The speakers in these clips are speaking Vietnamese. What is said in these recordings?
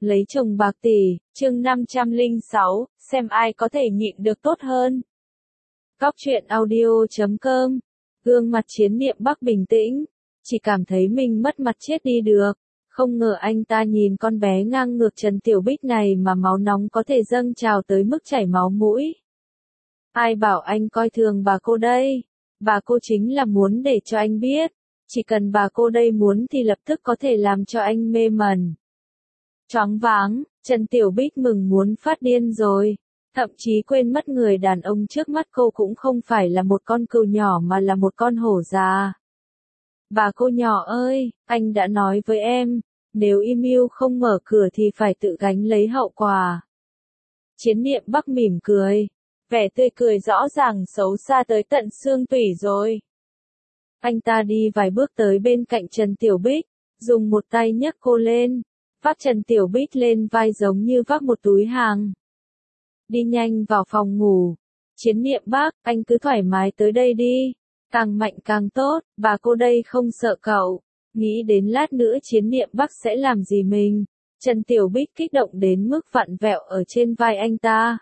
Lấy chồng bạc tỷ, chương 506, xem ai có thể nhịn được tốt hơn. Cóc truyện audio.com. Gương mặt Chiến Niệm Bắc bình tĩnh, chỉ cảm thấy mình mất mặt chết đi được. Không ngờ anh ta nhìn con bé ngang ngược Trần Tiểu Bích này mà máu nóng có thể dâng trào tới mức chảy máu mũi. Ai bảo anh coi thường bà cô đây? Bà cô chính là muốn để cho anh biết, chỉ cần bà cô đây muốn thì lập tức có thể làm cho anh mê mẩn. Choáng váng, Trần Tiểu Bích mừng muốn phát điên rồi, thậm chí quên mất người đàn ông trước mắt cô cũng không phải là một con cừu nhỏ mà là một con hổ già. Bà cô nhỏ ơi, anh đã nói với em, nếu im ưu không mở cửa thì phải tự gánh lấy hậu quả. Chiến Niệm Bắc mỉm cười, vẻ tươi cười rõ ràng xấu xa tới tận xương tủy rồi. Anh ta đi vài bước tới bên cạnh Trần Tiểu Bích, dùng một tay nhấc cô lên, vác Trần Tiểu Bích lên vai giống như vác một túi hàng. Đi nhanh vào phòng ngủ. Chiến Niệm Bắc, anh cứ thoải mái tới đây đi, càng mạnh càng tốt, bà cô đây không sợ cậu. Nghĩ đến lát nữa Chiến Niệm Bắc sẽ làm gì mình, Trần Tiểu Bích kích động đến mức vặn vẹo ở trên vai anh ta.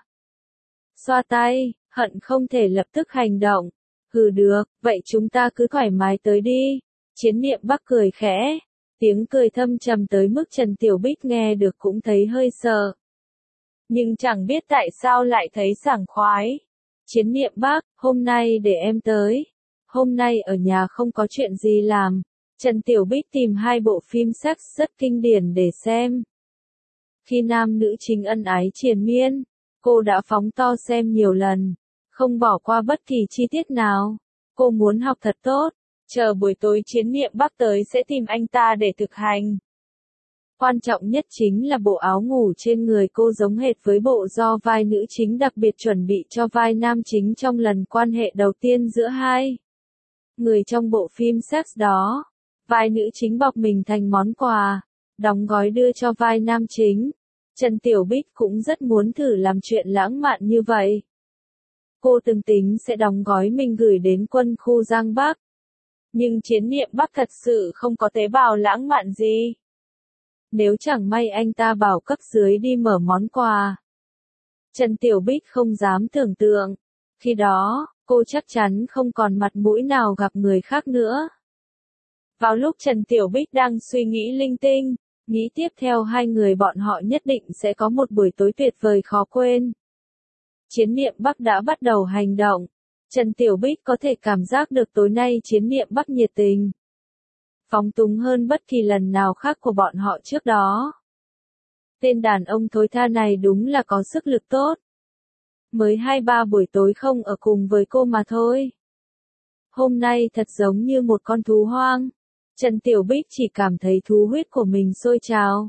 Xoa tay, hận không thể lập tức hành động. Hừ được, vậy chúng ta cứ thoải mái tới đi. Chiến Niệm Bắc cười khẽ, tiếng cười thâm trầm tới mức Trần Tiểu Bích nghe được cũng thấy hơi sợ. Nhưng chẳng biết tại sao lại thấy sảng khoái. Chiến Niệm Bắc, hôm nay để em tới. Hôm nay ở nhà không có chuyện gì làm. Trần Tiểu Bích tìm hai bộ phim sex rất kinh điển để xem. Khi nam nữ chính ân ái triền miên, cô đã phóng to xem nhiều lần, không bỏ qua bất kỳ chi tiết nào. Cô muốn học thật tốt, chờ buổi tối Chiến Niệm Bắc tới sẽ tìm anh ta để thực hành. Quan trọng nhất chính là bộ áo ngủ trên người cô giống hệt với bộ do vai nữ chính đặc biệt chuẩn bị cho vai nam chính trong lần quan hệ đầu tiên giữa hai người trong bộ phim sex đó. Vai nữ chính bọc mình thành món quà, đóng gói đưa cho vai nam chính. Trần Tiểu Bích cũng rất muốn thử làm chuyện lãng mạn như vậy. Cô từng tính sẽ đóng gói mình gửi đến quân khu Giang Bắc. Nhưng Chiến Niệm Bắc thật sự không có tế bào lãng mạn gì. Nếu chẳng may anh ta bảo cấp dưới đi mở món quà, Trần Tiểu Bích không dám tưởng tượng. Khi đó, cô chắc chắn không còn mặt mũi nào gặp người khác nữa. Vào lúc Trần Tiểu Bích đang suy nghĩ linh tinh, nghĩ tiếp theo hai người bọn họ nhất định sẽ có một buổi tối tuyệt vời khó quên. Chiến Niệm Bắc đã bắt đầu hành động. Trần Tiểu Bích có thể cảm giác được tối nay Chiến Niệm Bắc nhiệt tình, phóng túng hơn bất kỳ lần nào khác của bọn họ trước đó. Tên đàn ông thối tha này đúng là có sức lực tốt. Mới 2-3 buổi tối không ở cùng với cô mà thôi. Hôm nay thật giống như một con thú hoang. Trần Tiểu Bích chỉ cảm thấy thú huyết của mình sôi trào.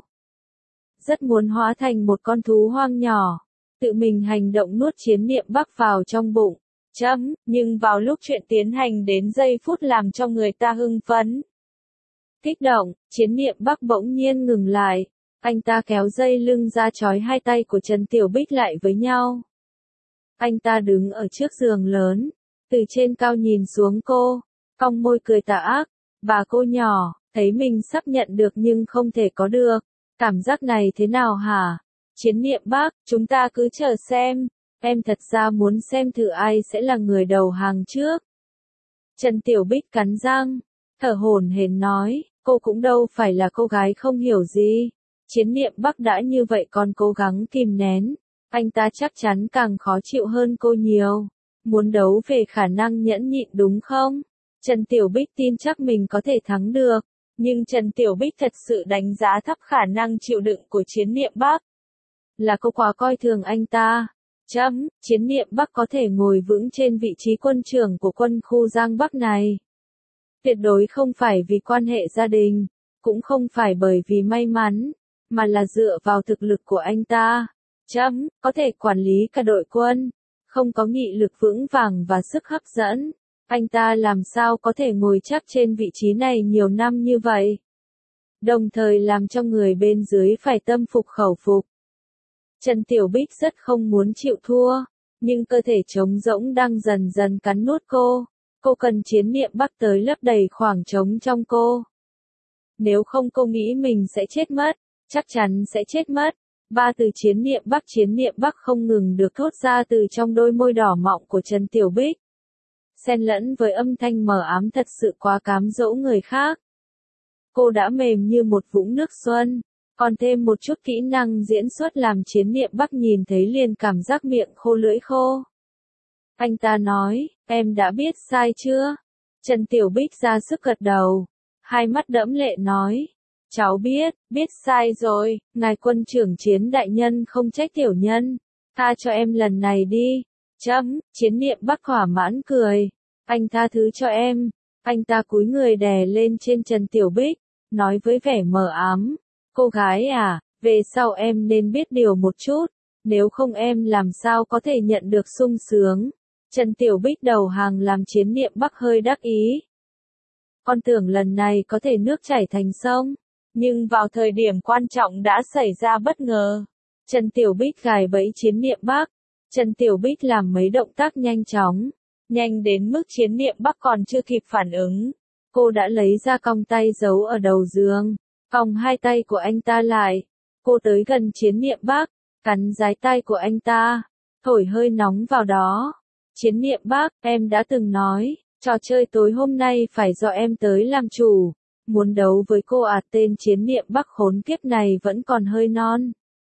Rất muốn hóa thành một con thú hoang nhỏ, tự mình hành động nuốt Chiến Niệm Bắc vào trong bụng. Nhưng vào lúc chuyện tiến hành đến giây phút làm cho người ta hưng phấn, kích động, Chiến Niệm Bắc bỗng nhiên ngừng lại. Anh ta kéo dây lưng ra trói hai tay của Trần Tiểu Bích lại với nhau. Anh ta đứng ở trước giường lớn, từ trên cao nhìn xuống cô, cong môi cười tà ác. Bà cô nhỏ, thấy mình sắp nhận được nhưng không thể có được. Cảm giác này thế nào hả? Chiến Niệm Bắc, chúng ta cứ chờ xem. Em thật ra muốn xem thử ai sẽ là người đầu hàng trước. Trần Tiểu Bích cắn răng, thở hổn hển nói, cô cũng đâu phải là cô gái không hiểu gì. Chiến Niệm Bắc đã như vậy còn cố gắng kìm nén, anh ta chắc chắn càng khó chịu hơn cô nhiều. Muốn đấu về khả năng nhẫn nhịn đúng không? Trần Tiểu Bích tin chắc mình có thể thắng được, nhưng Trần Tiểu Bích thật sự đánh giá thấp khả năng chịu đựng của Chiến Niệm Bắc. Là cô quá coi thường anh ta. Chiến Niệm Bắc có thể ngồi vững trên vị trí quân trưởng của quân khu Giang Bắc này. Tuyệt đối không phải vì quan hệ gia đình, cũng không phải bởi vì may mắn, mà là dựa vào thực lực của anh ta. Có thể quản lý cả đội quân, không có nghị lực vững vàng và sức hấp dẫn. Anh ta làm sao có thể ngồi chắc trên vị trí này nhiều năm như vậy? Đồng thời làm cho người bên dưới phải tâm phục khẩu phục. Trần Tiểu Bích rất không muốn chịu thua, nhưng cơ thể trống rỗng đang dần dần cắn nuốt cô. Cô cần Chiến Niệm Bắc tới lấp đầy khoảng trống trong cô. Nếu không cô nghĩ mình sẽ chết mất. chắc chắn sẽ chết mất. Ba từ chiến niệm Bắc không ngừng được thốt ra từ trong đôi môi đỏ mọng của Trần Tiểu Bích. Xen lẫn với âm thanh mờ ám thật sự quá cám dỗ người khác. Cô đã mềm như một vũng nước xuân, còn thêm một chút kỹ năng diễn xuất làm chiến niệm Bắc nhìn thấy liền cảm giác miệng khô lưỡi khô. Anh ta nói, em đã biết sai chưa? Trần Tiểu Bích ra sức gật đầu, hai mắt đẫm lệ nói, cháu biết sai rồi, ngài quân trưởng Chiến đại nhân không trách tiểu nhân, tha cho em lần này đi. Chiến niệm Bắc thỏa mãn cười, anh tha thứ cho em. Anh ta cúi người đè lên trên Trần Tiểu Bích, nói với vẻ mờ ám, cô gái à, về sau em nên biết điều một chút, nếu không em làm sao có thể nhận được sung sướng. Trần Tiểu Bích đầu hàng làm chiến niệm Bắc hơi đắc ý. Con tưởng lần này có thể nước chảy thành sông, nhưng vào thời điểm quan trọng đã xảy ra bất ngờ. Trần Tiểu Bích gài bẫy chiến niệm Bắc. Trần Tiểu Bích làm mấy động tác nhanh chóng, nhanh đến mức chiến niệm Bắc còn chưa kịp phản ứng. Cô đã lấy ra cong tay giấu ở đầu giường, cong hai tay của anh ta lại. Cô tới gần chiến niệm Bắc, cắn dái tay của anh ta, thổi hơi nóng vào đó. Chiến niệm Bắc, em đã từng nói, trò chơi tối hôm nay phải do em tới làm chủ. Muốn đấu với cô à? Tên chiến niệm Bắc khốn kiếp này vẫn còn hơi non.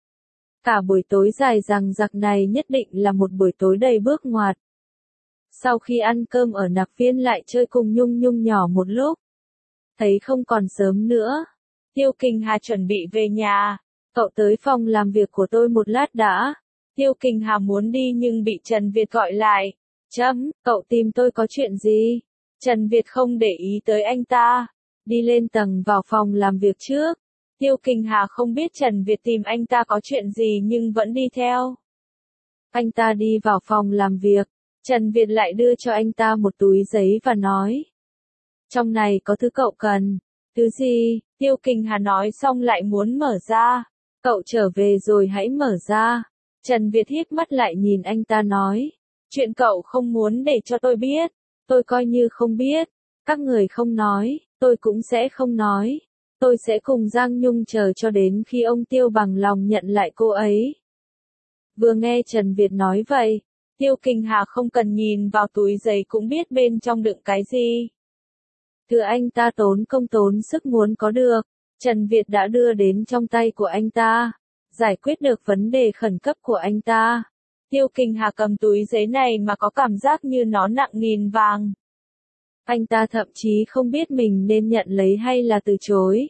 Cả buổi tối dài dằng dặc này nhất định là một buổi tối đầy bước ngoặt. Sau khi ăn cơm ở Nạc Viên lại chơi cùng Nhung Nhung nhỏ một lúc. Thấy không còn sớm nữa, Tiêu Kình Hà chuẩn bị về nhà. Cậu tới phòng làm việc của tôi một lát đã. Tiêu Kình Hà muốn đi nhưng bị Trần Việt gọi lại. Cậu tìm tôi có chuyện gì? Trần Việt không để ý tới anh ta. Đi lên tầng vào phòng làm việc trước. Tiêu Kình Hà không biết Trần Việt tìm anh ta có chuyện gì nhưng vẫn đi theo. Anh ta đi vào phòng làm việc. Trần Việt lại đưa cho anh ta một túi giấy và nói. Trong này có thứ cậu cần. Thứ gì? Tiêu Kình Hà nói xong lại muốn mở ra. Cậu trở về rồi hãy mở ra. Trần Việt híp mắt lại nhìn anh ta nói. Chuyện cậu không muốn để cho tôi biết. Tôi coi như không biết. Các người không nói, tôi cũng sẽ không nói. Tôi sẽ cùng Giang Nhung chờ cho đến khi ông Tiêu bằng lòng nhận lại cô ấy. Vừa nghe Trần Việt nói vậy, Tiêu Kình Hà không cần nhìn vào túi giấy cũng biết bên trong đựng cái gì. Thứ anh ta tốn công tốn sức muốn có được, Trần Việt đã đưa đến trong tay của anh ta, giải quyết được vấn đề khẩn cấp của anh ta. Tiêu Kình Hà cầm túi giấy này mà có cảm giác như nó nặng nghìn vàng. Anh ta thậm chí không biết mình nên nhận lấy hay là từ chối.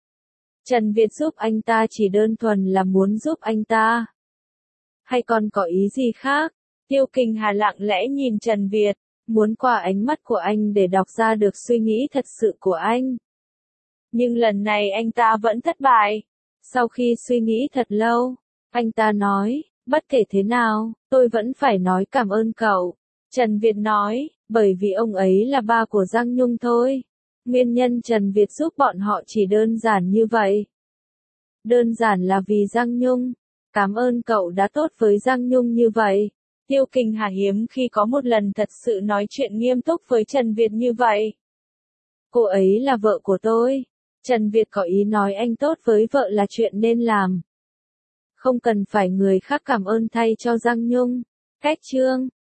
Trần Việt giúp anh ta chỉ đơn thuần là muốn giúp anh ta. Hay còn có ý gì khác? Tiêu Kình Hà lặng lẽ nhìn Trần Việt, muốn qua ánh mắt của anh để đọc ra được suy nghĩ thật sự của anh. Nhưng lần này anh ta vẫn thất bại. Sau khi suy nghĩ thật lâu, anh ta nói, bất kể thế nào, tôi vẫn phải nói cảm ơn cậu. Trần Việt nói, bởi vì ông ấy là ba của Giang Nhung thôi. Nguyên nhân Trần Việt giúp bọn họ chỉ đơn giản như vậy. Đơn giản là vì Giang Nhung. Cảm ơn cậu đã tốt với Giang Nhung như vậy. Tiêu Kình Hà hiếm khi có một lần thật sự nói chuyện nghiêm túc với Trần Việt như vậy. Cô ấy là vợ của tôi. Trần Việt có ý nói anh tốt với vợ là chuyện nên làm. Không cần phải người khác cảm ơn thay cho Giang Nhung. Cách chương